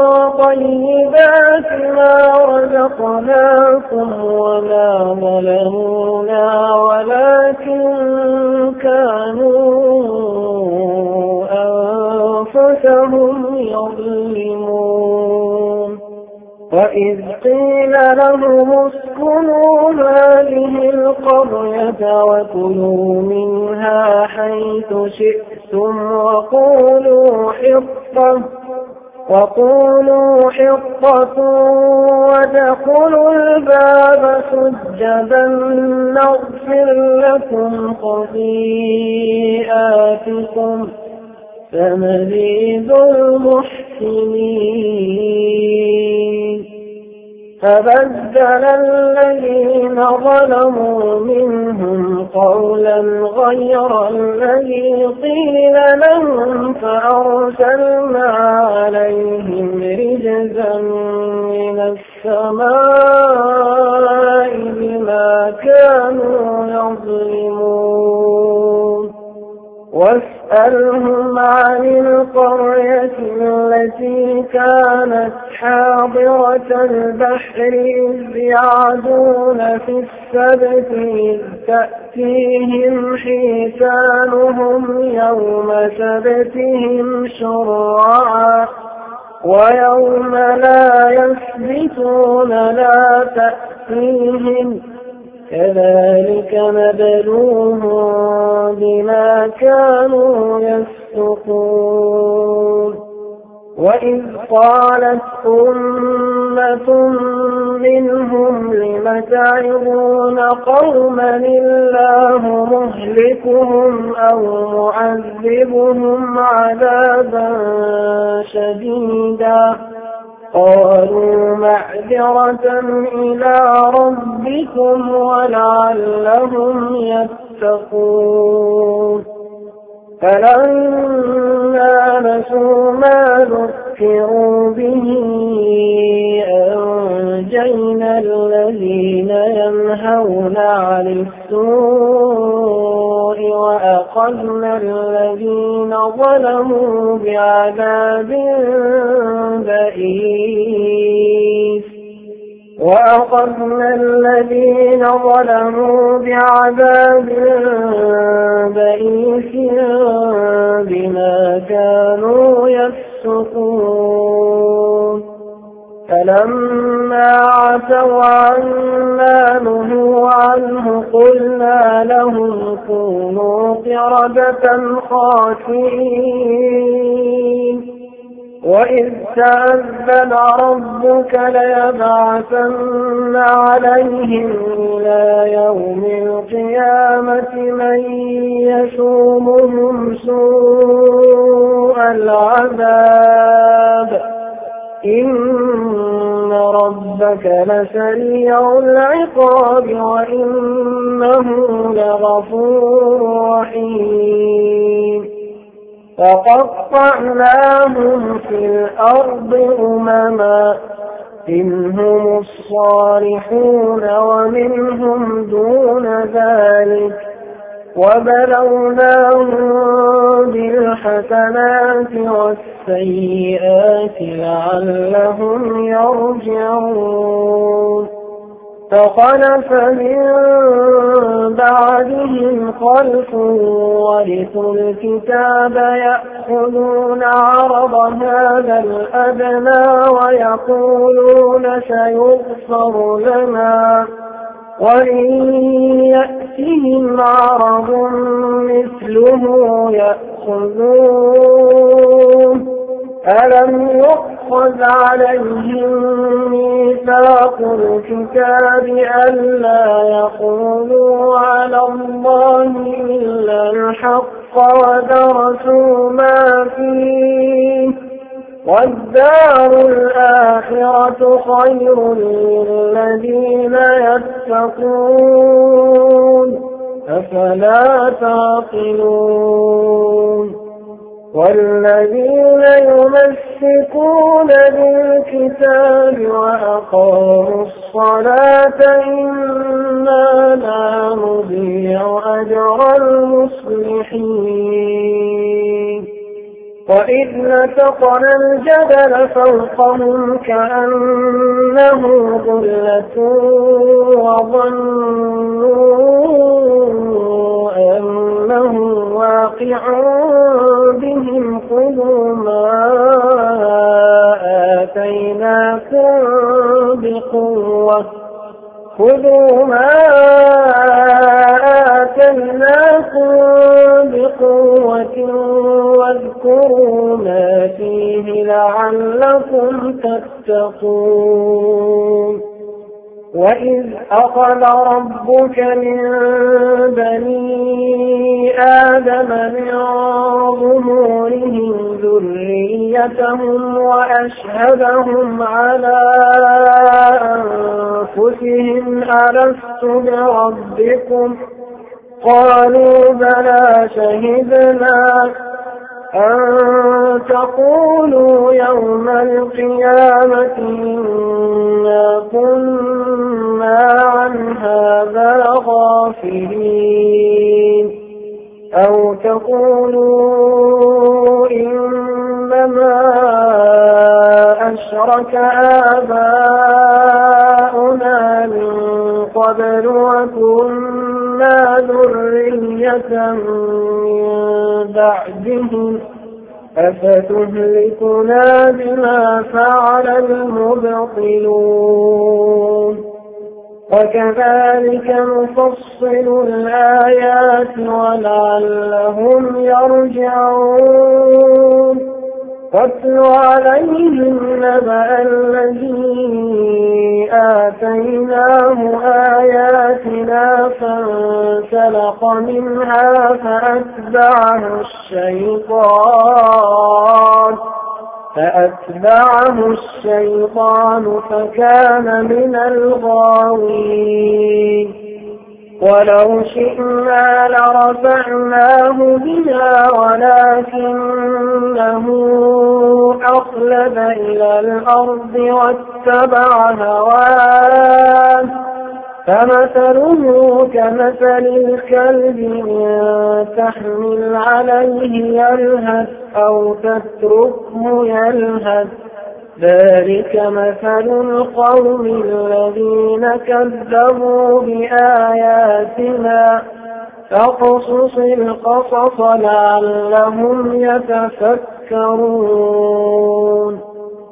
طيبات ما رزقناكم وما ظلمونا ولكن كانوا أنفسهم يظلمون. وإذ قيل لهم اسكنوا هذه القرية وكلوا منها حيث شئتم وقولوا حطة وقولوا حطة وادخلوا الباب سجدا نغفر لكم خطيئاتكم سنزيد المحسنين. فبدل الذين ظلموا منهم قولا غير الذي قيل لهم فأرسلنا عليهم رجزا من السماء بما كانوا يظلمون. واسألهم عن القرية التي كانت حاضرة البحر إذ يعدون في السبت إذ تأتيهم حيتانهم يوم سبتهم شرعا ويوم لا يسبتون لا تأتيهم كذلك نبلوهم بما كانوا يفسقون. وإذ قالت أمة منهم لم تعظون قوما الله مهلكهم أو معذبهم عذابا شديدا قالوا معذرة إلى ربكم ولعلهم يتقون. فلما نسوا ما ذكروا به أنجينا الذين ينهون يجزون عن السوء وأخذنا الذين ظلموا بعذاب بئيس وأخذنا الذين ظلموا بعذاب بئيس بما كانوا يفسقون فلما عتوا عما نهوا عنه قلنا لهم كونوا قردة خاسئين وإذ تأذن ربك ليبعثن عليهم إلى يوم القيامة من يسومهم سوء العذاب إن ربك لسريع العقاب وإنه لغفور رحيم فقطعناهم في الأرض أمما منهم الصالحون ومنهم دون ذلك وبلوناهم بالحسنات والسيئات لعلهم يرجعون فخلف من بعدهم خلف ورثوا الكتاب يأخذون عرض هذا الأدنى ويقولون سيغفر لنا وإن يأتهم عرض مثله يأخذوه ألم يؤخذ عليهم ميثاق الكتاب ألا يقولوا على الله إلا الحق ودرسوا ما فيه والدار الآخرة خير للذين يتقون أفلا تعقلون والذين يمسكون بالكتاب وأقاموا الصلاة إنا لا نضيع أجر المصلحين وإذ نتقنا الجبل فوقهم كأنه ظلة وظنوا أنه واقع بهم خذوا ما آتيناكم بقوة خذوا ما آتيناكم بقوة واذكروا ما فيه لعلكم تتقون وإذ أخذ ربك من بني آدم من ظهورهم ذريتهم وأشهدهم على أنفسهم ألست بربكم قالوا بلى شهدنا أن تقولوا يوم القيامة إنا كنا عن هذا غافلين أو تقولوا إنما أشرك آباؤنا من قبل وكنا ذرية من بعدهم أفتهلكنا بما فعل المبطلون وكذلك نفصل الآيات ولعلهم يرجعون واتل عليهم نبأ الذي آتيناه آياتنا فانسلخ منها فأتبعه الشيطان فأتبعه الشيطان فكان من الغاوين ولو شئنا لرفعناه بها ولكنه أخلد إلى الأرض واتبع هواه فمثله كمثل الكلب إن تحمل عليه يلهث أو تتركه يلهث ذلك مثل القوم الذين كذبوا بآياتنا فاقصص القصص لعلهم يتفكرون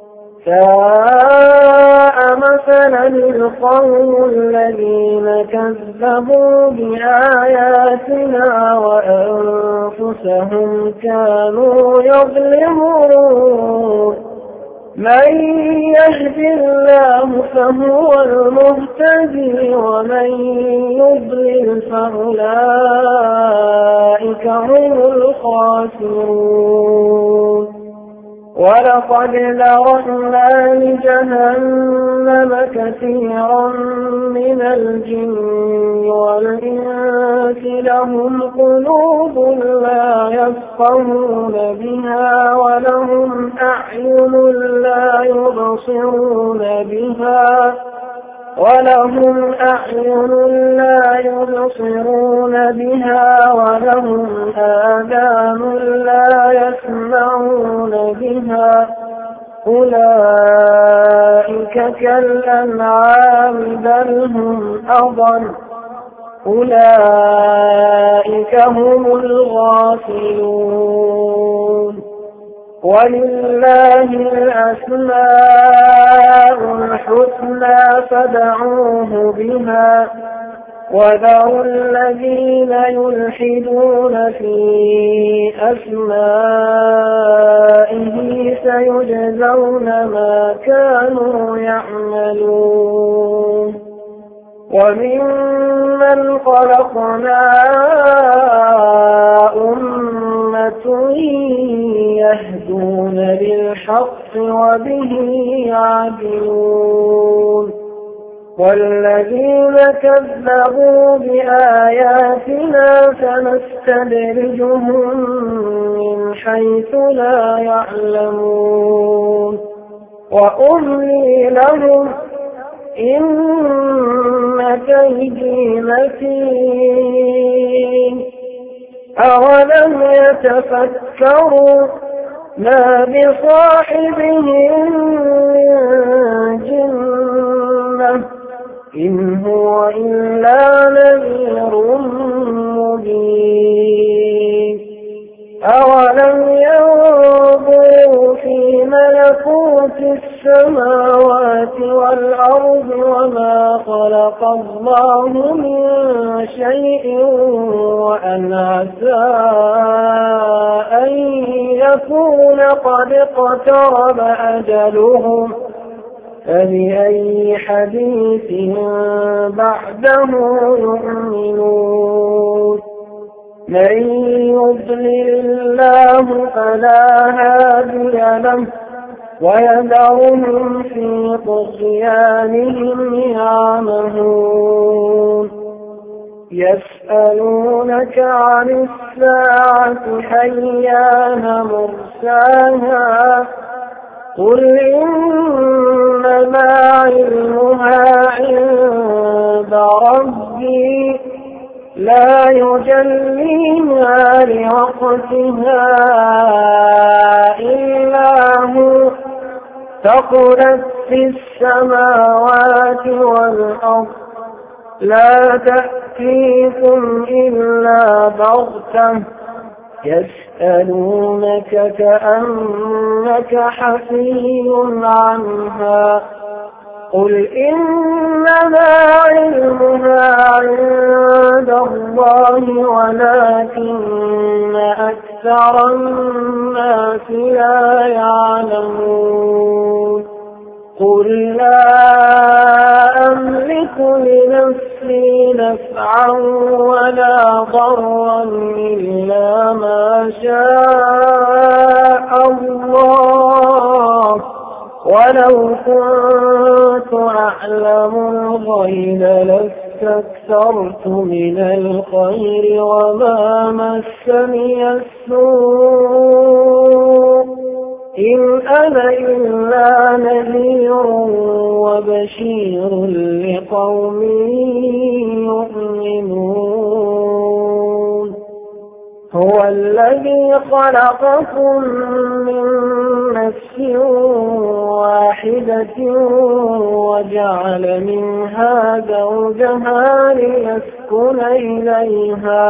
ساء مثلا القوم الذين كذبوا بآياتنا وأنفسهم كانوا يظلمون من يهد الله فهو المهتدي ومن يضلل فأولئك هم الخاسرون ولقد ذرأنا لجهنم كثيرا من الجن والإنس لهم قلوب لا يفقهون بها ولهم أعين لا يبصرون بها ولهم أعين لا يبصرون بها ولهم آذان لا يسمعون بها أولئك كالأنعام بل هم أضل أولئك هم الغافلون ولله الأسماء الحسنى فادعوه بها وذروا الذين يلحدون في أسمائه سيجزون ما كانوا يعملون وممن خلقنا أمة يهدون بالحق وبه يعدلون والذين كذبوا بآياتنا سنستدرجهم من حيث لا يعلمون وأملي لهم إن كيدي متين أولم يتفكروا ما بصاحبهم من جنة إن هو إلا نذير مبين أولم ينظروا في ملكوت السماوات والأرض وما خلق الله من شيء وأن عسى أن يكون قد اقترب أجلهم فبأي حديث بعده يؤمنون من يضلل الله فلا هادي له ويذرهم في طغيانهم يعمهون يسألونك عن الساعة أيان مرساها قل إنما علمها عند ربي لا يجليها لوقتها إلا هو ثقلت في السماوات والأرض لا تأتيكم إلا بغتة يسألونك كأنك حفي عنها قل إنما علمها عند الله ولكن أكثر الناس لا يعلمون قل لا أملك لنفسي نفعا ولا ضرا إلا ما شاء الله ولو كنت أعلم الغيب لاستكثرت من الخير وما مسني السوء إن أنا إلا نذير وبشير لقوم يؤمنون هو الذي خلقكم من نفس واحدة وجعل منها زوجها ليسكن إليها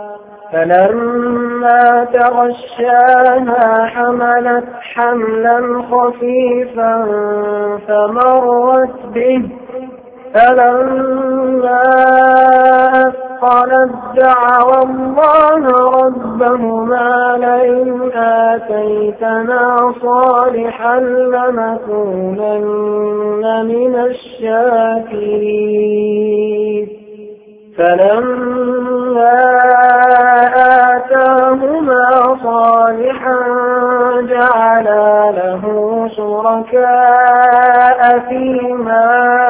فلما تغشاها حملت حملا خفيفا فمرت به فلما أثقلت دعوا الله ربهما لئن آتيتنا صالحا لنكونن من الشاكرين فلما آتاهما صالحا جعلا له شركاء فيما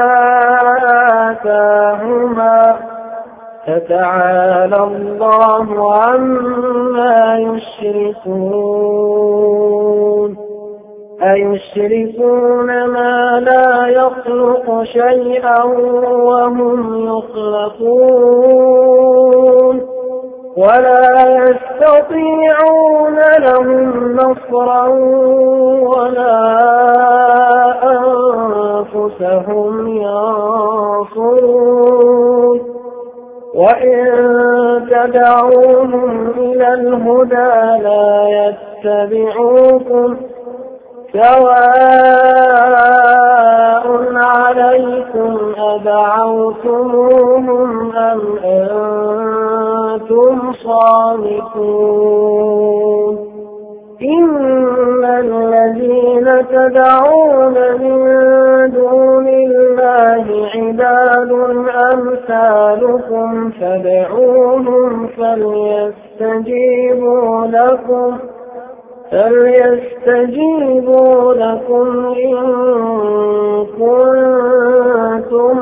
آتاهما فتعالى الله عما يشركون أيشركون ما لا يخلق شيئا وهم يخلقون ولا يستطيعون لهم نصرا ولا أنفسهم ينصرون وإن تدعوهم إلى الهدى لا يتبعوكم سواء عليكم أدعوتموهم أم أنتم صامتون إن الذين تدعون من دون الله عباد أمثالكم فادعوهم فليستجيبوا لكم فليستجيبوا لكم إن كنتم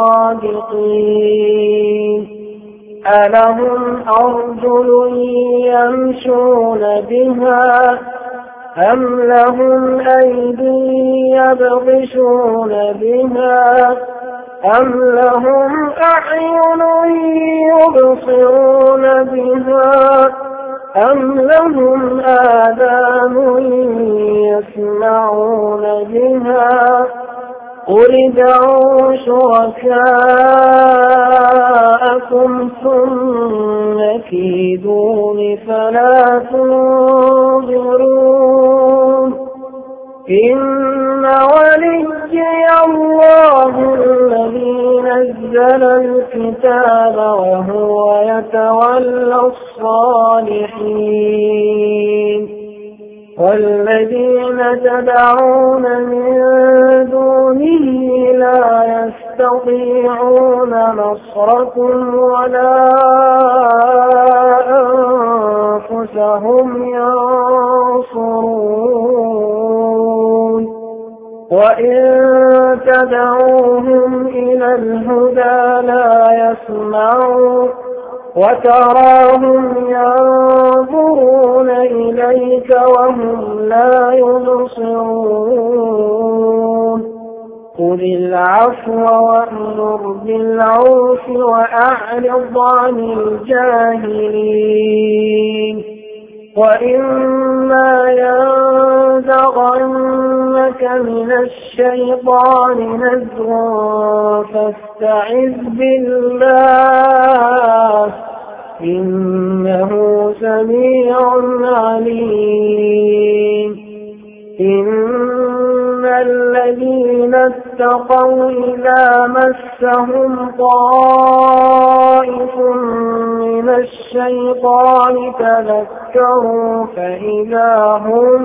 صادقين ألهم أرجل يمشون بها أم لهم أيدي يبطشون بها أم لهم أعين يبصرون بها أم لهم آذان يسمعون بها قل ادعوا شركاءكم ثم كيدون فلا تنظرون إن وليي الله الذي نزل الكتاب وهو يتولى الصالحين والذين تدعون من دونه لا يستطيعون نصركم ولا أنفسهم ينصرون وإن تدعوهم إلى الهدى لا يسمعون وتراهم ينظرون إليك وهم لا يبصرون خذ العفو وأمر بالعرف وأعرض عن الجاهلين وإما ينزغنك من الشيطان نزغ فاستعذ بالله إنه سميع عليم إن الذين اتقوا إذا مسهم طائف من الشيطان تذكروا فإذا هم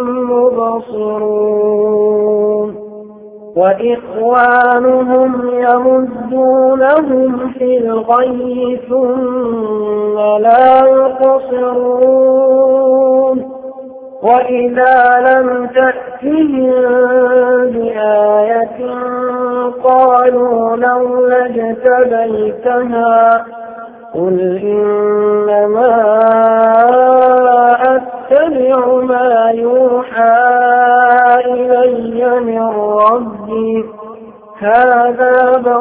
مبصرون وإخوانهم يمدونهم في الغي ثم لا يقصرون وإذا لم تأتهم بآية قالوا لولا اجتبيتها قل إنما أتبع ما يوحى من ربي هذا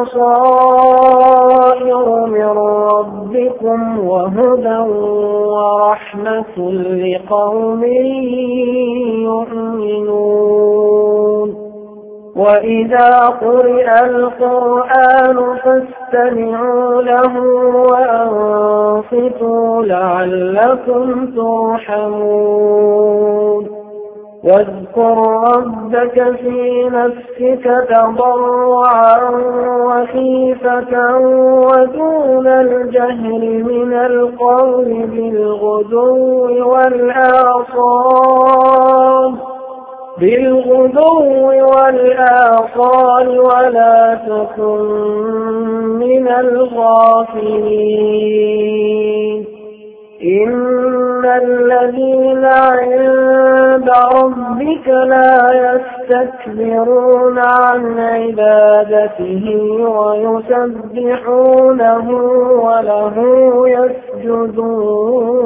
بصائر من ربكم وهدى ورحمة لقوم يؤمنون وإذا قرئ القرآن فاستمعوا له وأنصتوا لعلكم ترحمون واذكر ربك في نفسك تضرعا وخيفة ودون الجهر من القول بالغدو والآصال بالغدو والآصال ولا تكن من الغافلين إن الذين عند ربك لا يستكبرون عن عبادته ويسبحونه وله يسجدون